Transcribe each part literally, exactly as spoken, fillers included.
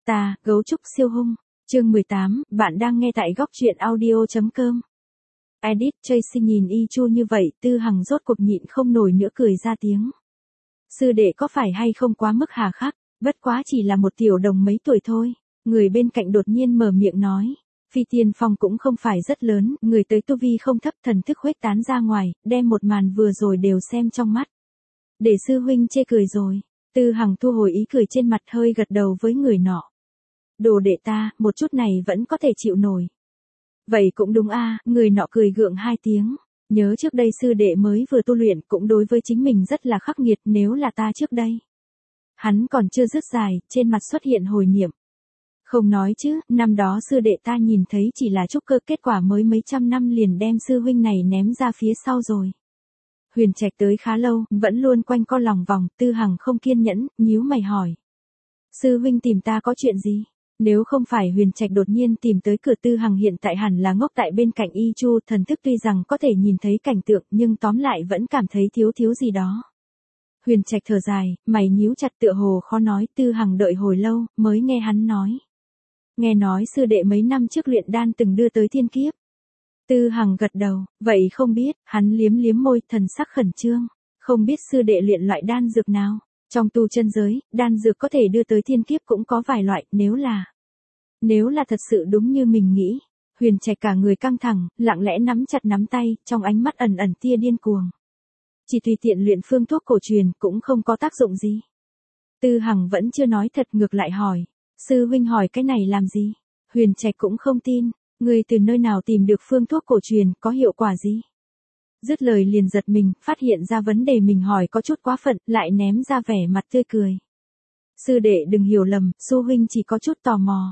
Ta, gấu trúc siêu hung. Chương mười tám, bạn đang nghe tại góc truyện audio.com. Edit, Tracy nhìn Y Chu như vậy, Tư Hằng rốt cuộc nhịn không nổi nữa cười ra tiếng. Sư đệ có phải hay không quá mức hà khắc, bất quá chỉ là một tiểu đồng mấy tuổi thôi. Người bên cạnh đột nhiên mở miệng nói. Phi tiên phong cũng không phải rất lớn, người tới tu vi không thấp, thần thức khuếch tán ra ngoài, đem một màn vừa rồi đều xem trong mắt. Để sư huynh chê cười rồi. Tư Hằng thu hồi ý cười trên mặt, hơi gật đầu với người nọ. Đồ đệ ta, một chút này vẫn có thể chịu nổi. Vậy cũng đúng a, người nọ cười gượng hai tiếng. Nhớ trước đây sư đệ mới vừa tu luyện cũng đối với chính mình rất là khắc nghiệt, nếu là ta trước đây. Hắn còn chưa dứt dài, trên mặt xuất hiện hồi niệm. Không nói chứ, năm đó sư đệ ta nhìn thấy chỉ là trúc cơ, kết quả mới mấy trăm năm liền đem sư huynh này ném ra phía sau rồi. Huyền Trạch tới khá lâu, vẫn luôn quanh co lòng vòng, Tư Hằng không kiên nhẫn, nhíu mày hỏi. Sư huynh tìm ta có chuyện gì? Nếu không phải Huyền Trạch đột nhiên tìm tới cửa, Tư Hằng hiện tại hẳn là ngốc tại bên cạnh Y Chu, thần thức tuy rằng có thể nhìn thấy cảnh tượng nhưng tóm lại vẫn cảm thấy thiếu thiếu gì đó. Huyền Trạch thở dài, mày nhíu chặt tựa hồ khó nói, Tư Hằng đợi hồi lâu, mới nghe hắn nói. Nghe nói sư đệ mấy năm trước luyện đan từng đưa tới thiên kiếp. Tư Hằng gật đầu, vậy không biết, hắn liếm liếm môi, thần sắc khẩn trương, không biết sư đệ luyện loại đan dược nào. Trong tu chân giới, đan dược có thể đưa tới thiên kiếp cũng có vài loại, nếu là... Nếu là thật sự đúng như mình nghĩ. Huyền Trạch cả người căng thẳng, lặng lẽ nắm chặt nắm tay, trong ánh mắt ẩn ẩn tia điên cuồng. Chỉ tùy tiện luyện phương thuốc cổ truyền cũng không có tác dụng gì. Tư Hằng vẫn chưa nói thật, ngược lại hỏi. Sư huynh hỏi cái này làm gì? Huyền Trạch cũng không tin. Người từ nơi nào tìm được phương thuốc cổ truyền, có hiệu quả gì? Dứt lời liền giật mình, phát hiện ra vấn đề mình hỏi có chút quá phận, lại ném ra vẻ mặt tươi cười. Sư đệ đừng hiểu lầm, sư huynh chỉ có chút tò mò.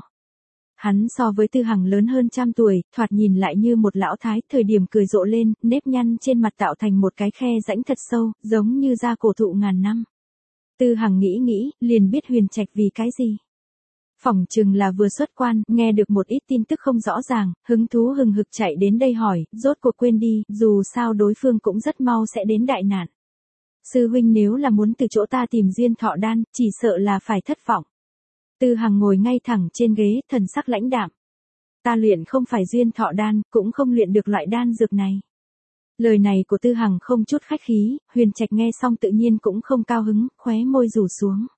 Hắn so với Tư Hằng lớn hơn trăm tuổi, thoạt nhìn lại như một lão thái, thời điểm cười rộ lên, nếp nhăn trên mặt tạo thành một cái khe rãnh thật sâu, giống như da cổ thụ ngàn năm. Tư Hằng nghĩ nghĩ, liền biết Huyền Trạch vì cái gì. Phỏng chừng là vừa xuất quan, nghe được một ít tin tức không rõ ràng, hứng thú hừng hực chạy đến đây hỏi, rốt cuộc quên đi, dù sao đối phương cũng rất mau sẽ đến đại nạn. Sư huynh nếu là muốn từ chỗ ta tìm duyên thọ đan, chỉ sợ là phải thất vọng. Tư Hằng ngồi ngay thẳng trên ghế, thần sắc lãnh đạm. Ta luyện không phải duyên thọ đan, cũng không luyện được loại đan dược này. Lời này của Tư Hằng không chút khách khí, Huyền Trạch nghe xong tự nhiên cũng không cao hứng, khóe môi rủ xuống.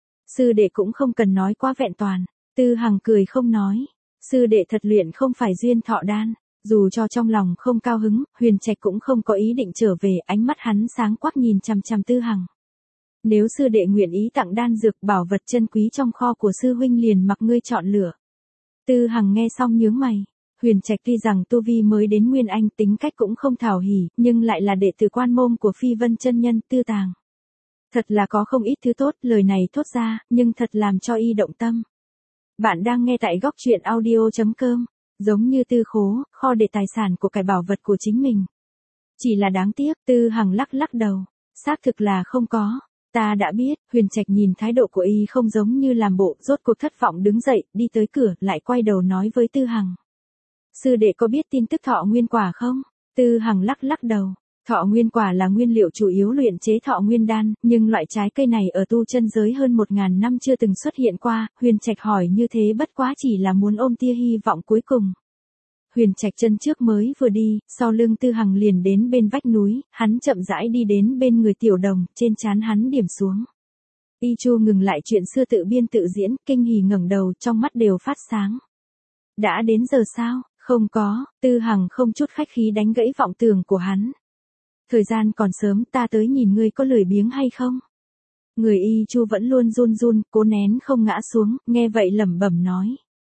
Sư đệ cũng không cần nói quá vẹn toàn. Tư Hằng cười không nói. Sư đệ thật luyện không phải duyên thọ đan. Dù cho trong lòng không cao hứng, Huyền Trạch cũng không có ý định trở về, ánh mắt hắn sáng quắc nhìn chằm chằm Tư Hằng. Nếu sư đệ nguyện ý tặng đan dược bảo vật chân quý trong kho của sư huynh liền mặc ngươi chọn lựa. Tư Hằng nghe xong nhướng mày. Huyền Trạch tuy rằng tu vi mới đến Nguyên Anh, tính cách cũng không thảo hỉ, nhưng lại là đệ tử quan môn của Phi Vân chân nhân Tư Tàng. Thật là có không ít thứ tốt, lời này thốt ra, nhưng thật làm cho y động tâm. Bạn đang nghe tại góc truyện audio.com, giống như tư khố, kho để tài sản của cải bảo vật của chính mình. Chỉ là đáng tiếc, Tư Hằng lắc lắc đầu, xác thực là không có. Ta đã biết, Huyền Trạch nhìn thái độ của y không giống như làm bộ, rốt cuộc thất vọng đứng dậy, đi tới cửa, lại quay đầu nói với Tư Hằng. Sư đệ có biết tin tức thọ nguyên quả không? Tư Hằng lắc lắc đầu. Thọ nguyên quả là nguyên liệu chủ yếu luyện chế thọ nguyên đan, nhưng loại trái cây này ở tu chân giới hơn một ngàn năm chưa từng xuất hiện qua, Huyền Trạch hỏi như thế bất quá chỉ là muốn ôm tia hy vọng cuối cùng. Huyền Trạch chân trước mới vừa đi, sau lưng Tư Hằng liền đến bên vách núi, hắn chậm rãi đi đến bên người Tiểu Đồng, trên trán hắn điểm xuống. Y Chu ngừng lại chuyện xưa tự biên tự diễn, kinh hỉ ngẩng đầu, trong mắt đều phát sáng. Đã đến giờ sao? Không có, Tư Hằng không chút khách khí đánh gãy vọng tưởng của hắn. Thời gian còn sớm, ta tới nhìn ngươi có lười biếng hay không? Người Y Chu vẫn luôn run run, cố nén không ngã xuống, nghe vậy lẩm bẩm nói.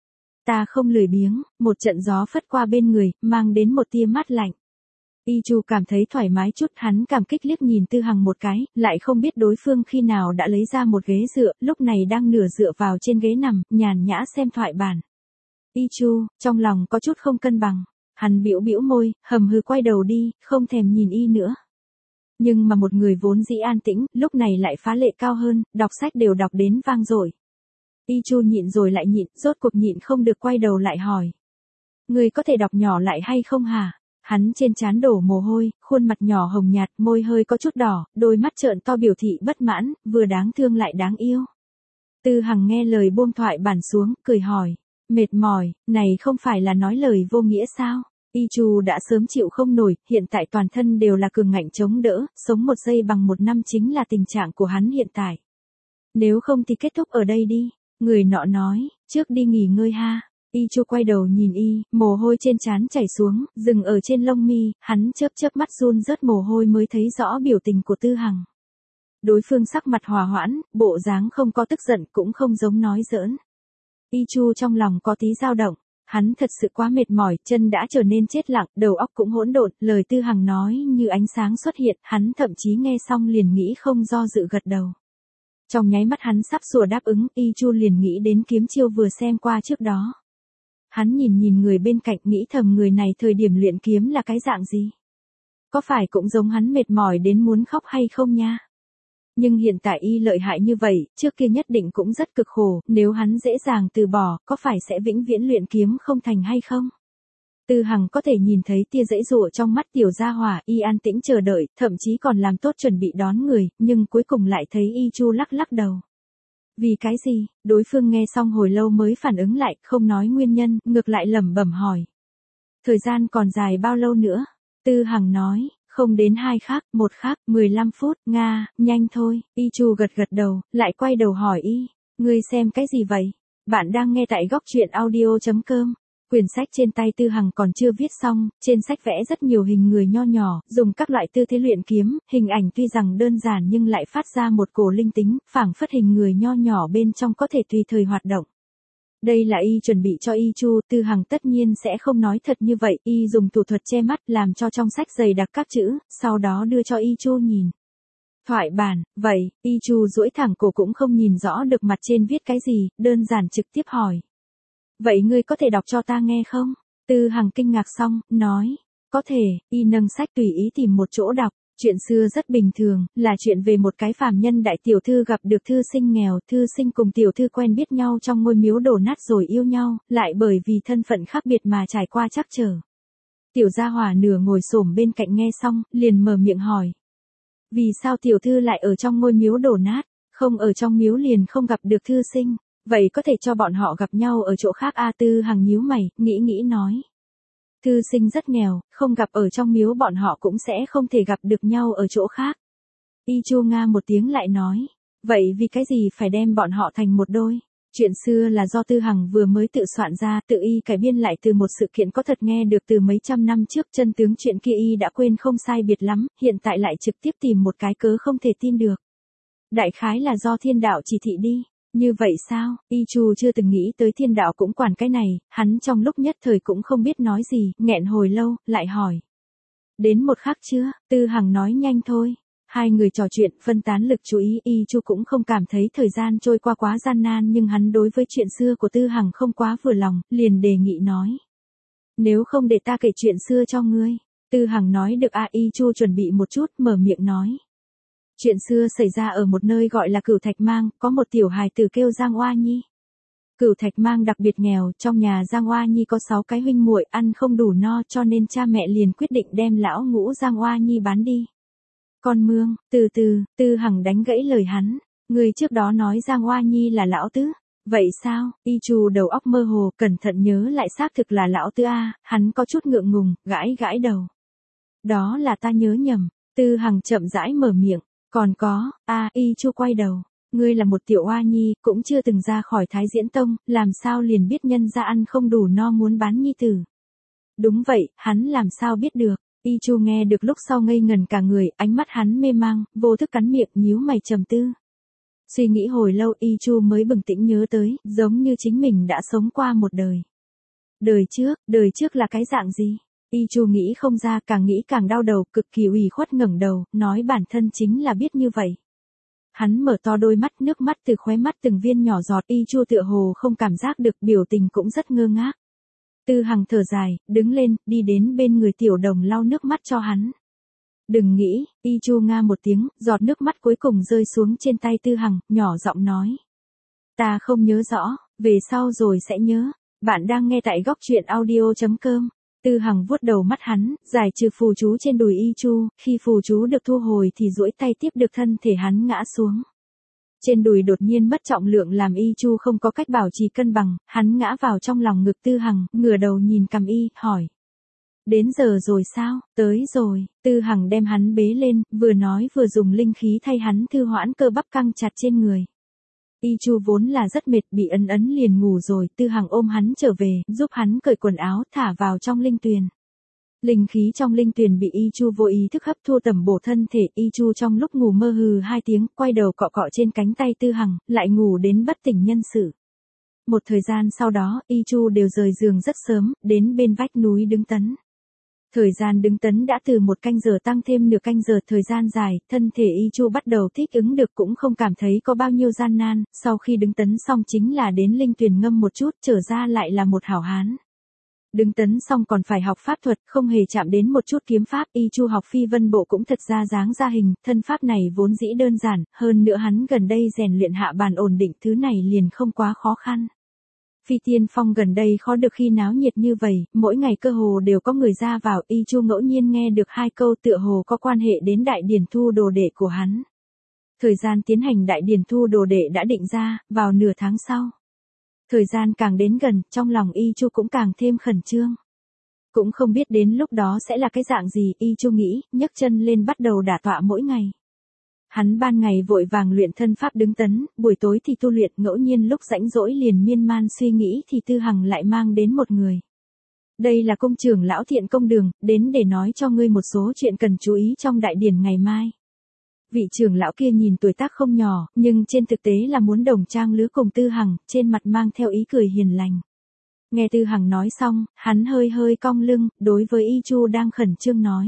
Ta không lười biếng, một trận gió phất qua bên người, mang đến một tia mát lạnh. Y Chu cảm thấy thoải mái chút, hắn cảm kích liếc nhìn Tư Hằng một cái, lại không biết đối phương khi nào đã lấy ra một ghế dựa, lúc này đang nửa dựa vào trên ghế nằm, nhàn nhã xem thoại bản. Y Chu, trong lòng có chút không cân bằng. Hắn bĩu bĩu môi, hầm hừ quay đầu đi, không thèm nhìn y nữa. Nhưng mà một người vốn dĩ an tĩnh, lúc này lại phá lệ cao hơn, đọc sách đều đọc đến vang dội. Y Chu nhịn rồi lại nhịn, rốt cuộc nhịn không được quay đầu lại hỏi. Người có thể đọc nhỏ lại hay không hả? Hắn trên trán đổ mồ hôi, khuôn mặt nhỏ hồng nhạt, môi hơi có chút đỏ, đôi mắt trợn to biểu thị bất mãn, vừa đáng thương lại đáng yêu. Tư Hằng nghe lời buông thoại bản xuống, cười hỏi. Mệt mỏi, này không phải là nói lời vô nghĩa sao? Y Chu đã sớm chịu không nổi, hiện tại toàn thân đều là cường ngạnh chống đỡ, sống một giây bằng một năm chính là tình trạng của hắn hiện tại. Nếu không thì kết thúc ở đây đi, người nọ nói, trước đi nghỉ ngơi ha. Y Chu quay đầu nhìn y, mồ hôi trên trán chảy xuống, dừng ở trên lông mi, hắn chớp chớp mắt run rớt mồ hôi mới thấy rõ biểu tình của Tư Hằng. Đối phương sắc mặt hòa hoãn, bộ dáng không có tức giận cũng không giống nói giỡn. Y Chu trong lòng có tí dao động, hắn thật sự quá mệt mỏi, chân đã trở nên chết lặng, đầu óc cũng hỗn độn, lời Tư Hằng nói như ánh sáng xuất hiện, hắn thậm chí nghe xong liền nghĩ không do dự gật đầu. Trong nháy mắt hắn sắp sủa đáp ứng, Y Chu liền nghĩ đến kiếm chiêu vừa xem qua trước đó. Hắn nhìn nhìn người bên cạnh nghĩ thầm người này thời điểm luyện kiếm là cái dạng gì? Có phải cũng giống hắn mệt mỏi đến muốn khóc hay không nha? Nhưng hiện tại y lợi hại như vậy, trước kia nhất định cũng rất cực khổ, nếu hắn dễ dàng từ bỏ, có phải sẽ vĩnh viễn luyện kiếm không thành hay không? Tư Hằng có thể nhìn thấy tia giãy giụa trong mắt tiểu gia hỏa, y an tĩnh chờ đợi, thậm chí còn làm tốt chuẩn bị đón người, nhưng cuối cùng lại thấy Y Chu lắc lắc đầu. Vì cái gì? Đối phương nghe xong hồi lâu mới phản ứng lại, không nói nguyên nhân, ngược lại lẩm bẩm hỏi. Thời gian còn dài bao lâu nữa? Tư Hằng nói, không đến hai khắc, một khắc, mười lăm phút, Nga, nhanh thôi. Y Chu gật gật đầu, lại quay đầu hỏi y, ngươi xem cái gì vậy? Bạn đang nghe tại góc truyện audio chấm com. Quyển sách trên tay Tư Hằng còn chưa viết xong, trên sách vẽ rất nhiều hình người nho nhỏ, dùng các loại tư thế luyện kiếm, hình ảnh tuy rằng đơn giản nhưng lại phát ra một cổ linh tính, phảng phất hình người nho nhỏ bên trong có thể tùy thời hoạt động. Đây là y chuẩn bị cho Y Chu, Tư Hằng tất nhiên sẽ không nói thật như vậy, y dùng thủ thuật che mắt làm cho trong sách dày đặc các chữ, sau đó đưa cho Y Chu nhìn. Thoại bản, vậy, Y Chu duỗi thẳng cổ cũng không nhìn rõ được mặt trên viết cái gì, đơn giản trực tiếp hỏi. Vậy ngươi có thể đọc cho ta nghe không? Tư Hằng kinh ngạc xong, nói, có thể, y nâng sách tùy ý tìm một chỗ đọc, chuyện xưa rất bình thường, là chuyện về một cái phàm nhân đại tiểu thư gặp được thư sinh nghèo, thư sinh cùng tiểu thư quen biết nhau trong ngôi miếu đổ nát rồi yêu nhau, lại bởi vì thân phận khác biệt mà trải qua trắc trở. Tiểu gia hỏa nửa ngồi xổm bên cạnh nghe xong, liền mở miệng hỏi. Vì sao tiểu thư lại ở trong ngôi miếu đổ nát, không ở trong miếu liền không gặp được thư sinh? Vậy có thể cho bọn họ gặp nhau ở chỗ khác a? Tư Hằng nhíu mày, nghĩ nghĩ nói. Thư sinh rất nghèo, không gặp ở trong miếu bọn họ cũng sẽ không thể gặp được nhau ở chỗ khác. Y Chu nga một tiếng lại nói. Vậy vì cái gì phải đem bọn họ thành một đôi? Chuyện xưa là do Tư Hằng vừa mới tự soạn ra, tự y cải biên lại từ một sự kiện có thật nghe được từ mấy trăm năm trước, chân tướng chuyện kia y đã quên không sai biệt lắm, hiện tại lại trực tiếp tìm một cái cớ không thể tin được. Đại khái là do thiên đạo chỉ thị đi. Như vậy sao? Y Chu chưa từng nghĩ tới thiên đạo cũng quản cái này, hắn trong lúc nhất thời cũng không biết nói gì, nghẹn hồi lâu, lại hỏi. Đến một khắc chưa? Tư Hằng nói nhanh thôi. Hai người trò chuyện, phân tán lực chú ý, Y Chu cũng không cảm thấy thời gian trôi qua quá gian nan nhưng hắn đối với chuyện xưa của Tư Hằng không quá vừa lòng, liền đề nghị nói. Nếu không để ta kể chuyện xưa cho ngươi. Tư Hằng nói được a. Y Chu chuẩn bị một chút, mở miệng nói. Chuyện xưa xảy ra ở một nơi gọi là Cửu Thạch Mang, có một tiểu hài tử kêu Giang Oa Nhi. Cửu Thạch Mang đặc biệt nghèo, trong nhà Giang Oa Nhi có sáu cái huynh muội, ăn không đủ no cho nên cha mẹ liền quyết định đem lão ngũ Giang Oa Nhi bán đi. Con Mương, từ từ, Tư Hằng đánh gãy lời hắn, người trước đó nói Giang Oa Nhi là lão tứ. Vậy sao? Y Chu đầu óc mơ hồ, cẩn thận nhớ lại xác thực là lão tứ a, hắn có chút ngượng ngùng, gãi gãi đầu. Đó là ta nhớ nhầm. Tư Hằng chậm rãi mở miệng. Còn có, a, Y Chu quay đầu, ngươi là một tiểu oa nhi, cũng chưa từng ra khỏi Thái Diễn Tông, làm sao liền biết nhân gia ăn không đủ no muốn bán nhi tử. Đúng vậy, hắn làm sao biết được? Y Chu nghe được lúc sau ngây ngần cả người, ánh mắt hắn mê mang, vô thức cắn miệng, nhíu mày trầm tư. Suy nghĩ hồi lâu Y Chu mới bừng tỉnh nhớ tới, giống như chính mình đã sống qua một đời. Đời trước, đời trước là cái dạng gì? Y Chu nghĩ không ra, càng nghĩ càng đau đầu, cực kỳ ủy khuất ngẩng đầu, nói bản thân chính là biết như vậy. Hắn mở to đôi mắt, nước mắt từ khóe mắt từng viên nhỏ giọt, Y Chu tựa hồ không cảm giác được, biểu tình cũng rất ngơ ngác. Tư Hằng thở dài, đứng lên, đi đến bên người tiểu đồng lau nước mắt cho hắn. Đừng nghĩ, Y Chu nga một tiếng, giọt nước mắt cuối cùng rơi xuống trên tay Tư Hằng, nhỏ giọng nói. Ta không nhớ rõ, về sau rồi sẽ nhớ. Bạn đang nghe tại góc truyện audio chấm com. Tư Hằng vuốt đầu mắt hắn, giải trừ phù chú trên đùi Y Chu, khi phù chú được thu hồi thì duỗi tay tiếp được thân thể hắn ngã xuống. Trên đùi đột nhiên mất trọng lượng làm Y Chu không có cách bảo trì cân bằng, hắn ngã vào trong lòng ngực Tư Hằng, ngửa đầu nhìn cằm y, hỏi. Đến giờ rồi sao? Tới rồi, Tư Hằng đem hắn bế lên, vừa nói vừa dùng linh khí thay hắn thư hoãn cơ bắp căng chặt trên người. Y Chu vốn là rất mệt, bị ấn ấn liền ngủ rồi, Tư Hằng ôm hắn trở về, giúp hắn cởi quần áo, thả vào trong linh tuyền. Linh khí trong linh tuyền bị Y Chu vô ý thức hấp thu tẩm bổ thân thể, Y Chu trong lúc ngủ mơ hừ hai tiếng, quay đầu cọ cọ trên cánh tay Tư Hằng, lại ngủ đến bất tỉnh nhân sự. Một thời gian sau đó, Y Chu đều rời giường rất sớm, đến bên vách núi đứng tấn. Thời gian đứng tấn đã từ một canh giờ tăng thêm nửa canh giờ, thời gian dài, thân thể Y Chu bắt đầu thích ứng được, cũng không cảm thấy có bao nhiêu gian nan, sau khi đứng tấn xong chính là đến linh tuyền ngâm một chút, trở ra lại là một hảo hán. Đứng tấn xong còn phải học pháp thuật, không hề chạm đến một chút kiếm pháp, Y Chu học phi vân bộ cũng thật ra dáng ra hình, thân pháp này vốn dĩ đơn giản, hơn nữa hắn gần đây rèn luyện hạ bàn ổn định, thứ này liền không quá khó khăn. Phi tiên phong gần đây khó được khi náo nhiệt như vậy, mỗi ngày cơ hồ đều có người ra vào, Y Chu ngẫu nhiên nghe được hai câu tựa hồ có quan hệ đến đại điển thu đồ đệ của hắn. Thời gian tiến hành đại điển thu đồ đệ đã định ra, vào nửa tháng sau. Thời gian càng đến gần, trong lòng Y Chu cũng càng thêm khẩn trương. Cũng không biết đến lúc đó sẽ là cái dạng gì, Y Chu nghĩ, nhấc chân lên bắt đầu đả tọa mỗi ngày. Hắn ban ngày vội vàng luyện thân pháp đứng tấn, buổi tối thì tu luyện, ngẫu nhiên lúc rãnh rỗi liền miên man suy nghĩ thì Tư Hằng lại mang đến một người. Đây là công trưởng lão Thiện Công Đường, đến để nói cho ngươi một số chuyện cần chú ý trong đại điển ngày mai. Vị trưởng lão kia nhìn tuổi tác không nhỏ, nhưng trên thực tế là muốn đồng trang lứa cùng Tư Hằng, trên mặt mang theo ý cười hiền lành. Nghe Tư Hằng nói xong, hắn hơi hơi cong lưng, đối với Y Chu đang khẩn trương nói.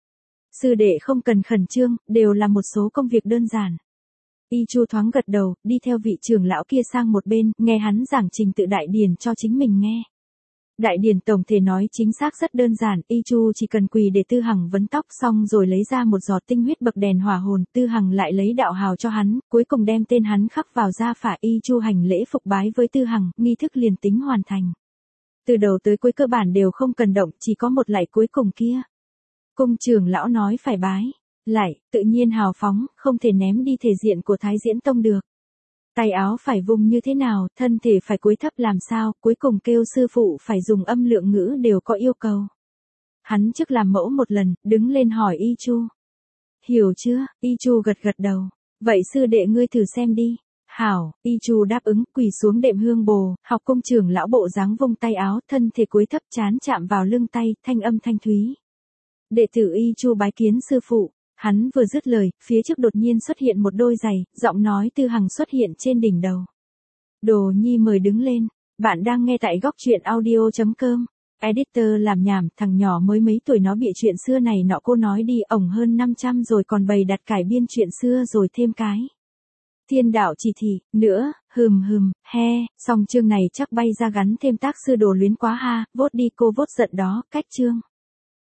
Sư đệ không cần khẩn trương, đều là một số công việc đơn giản. Y Chu thoáng gật đầu, đi theo vị trưởng lão kia sang một bên, nghe hắn giảng trình tự đại điển cho chính mình nghe. Đại điển tổng thể nói chính xác rất đơn giản, Y Chu chỉ cần quỳ để Tư Hằng vấn tóc xong rồi lấy ra một giọt tinh huyết bậc đèn hỏa hồn, Tư Hằng lại lấy đạo hào cho hắn, cuối cùng đem tên hắn khắc vào da phả. Y Chu hành lễ phục bái với Tư Hằng, nghi thức liền tính hoàn thành. Từ đầu tới cuối cơ bản đều không cần động, chỉ có một lạy cuối cùng kia. Cung trưởng lão nói phải bái, lạy, tự nhiên hào phóng, không thể ném đi thể diện của Thái Diễn Tông được. Tay áo phải vung như thế nào, thân thể phải cúi thấp làm sao, cuối cùng kêu sư phụ phải dùng âm lượng ngữ đều có yêu cầu. Hắn trước làm mẫu một lần, đứng lên hỏi Y Chu. Hiểu chưa? Y Chu gật gật đầu. Vậy sư đệ ngươi thử xem đi. Hảo, Y Chu đáp ứng, quỳ xuống đệm hương bồ, học cung trưởng lão bộ dáng vung tay áo, thân thể cúi thấp chán chạm vào lưng tay, thanh âm thanh thúy. Đệ tử Y Chu bái kiến sư phụ. Hắn vừa dứt lời, phía trước đột nhiên xuất hiện một đôi giày, giọng nói Tư Hằng xuất hiện trên đỉnh đầu. Đồ nhi mời đứng lên, bạn đang nghe tại góc truyện audio chấm com. Editor làm nhảm, thằng nhỏ mới mấy tuổi nó bịa chuyện xưa này nọ cô nói đi, ổng hơn năm trăm rồi còn bày đặt cải biên chuyện xưa rồi thêm cái. Thiên đạo chỉ thị, nữa, hừm hừm, he, xong chương này chắc bay ra gắn thêm tác sư đồ luyến quá ha, vốt đi cô vốt giận đó, cách chương.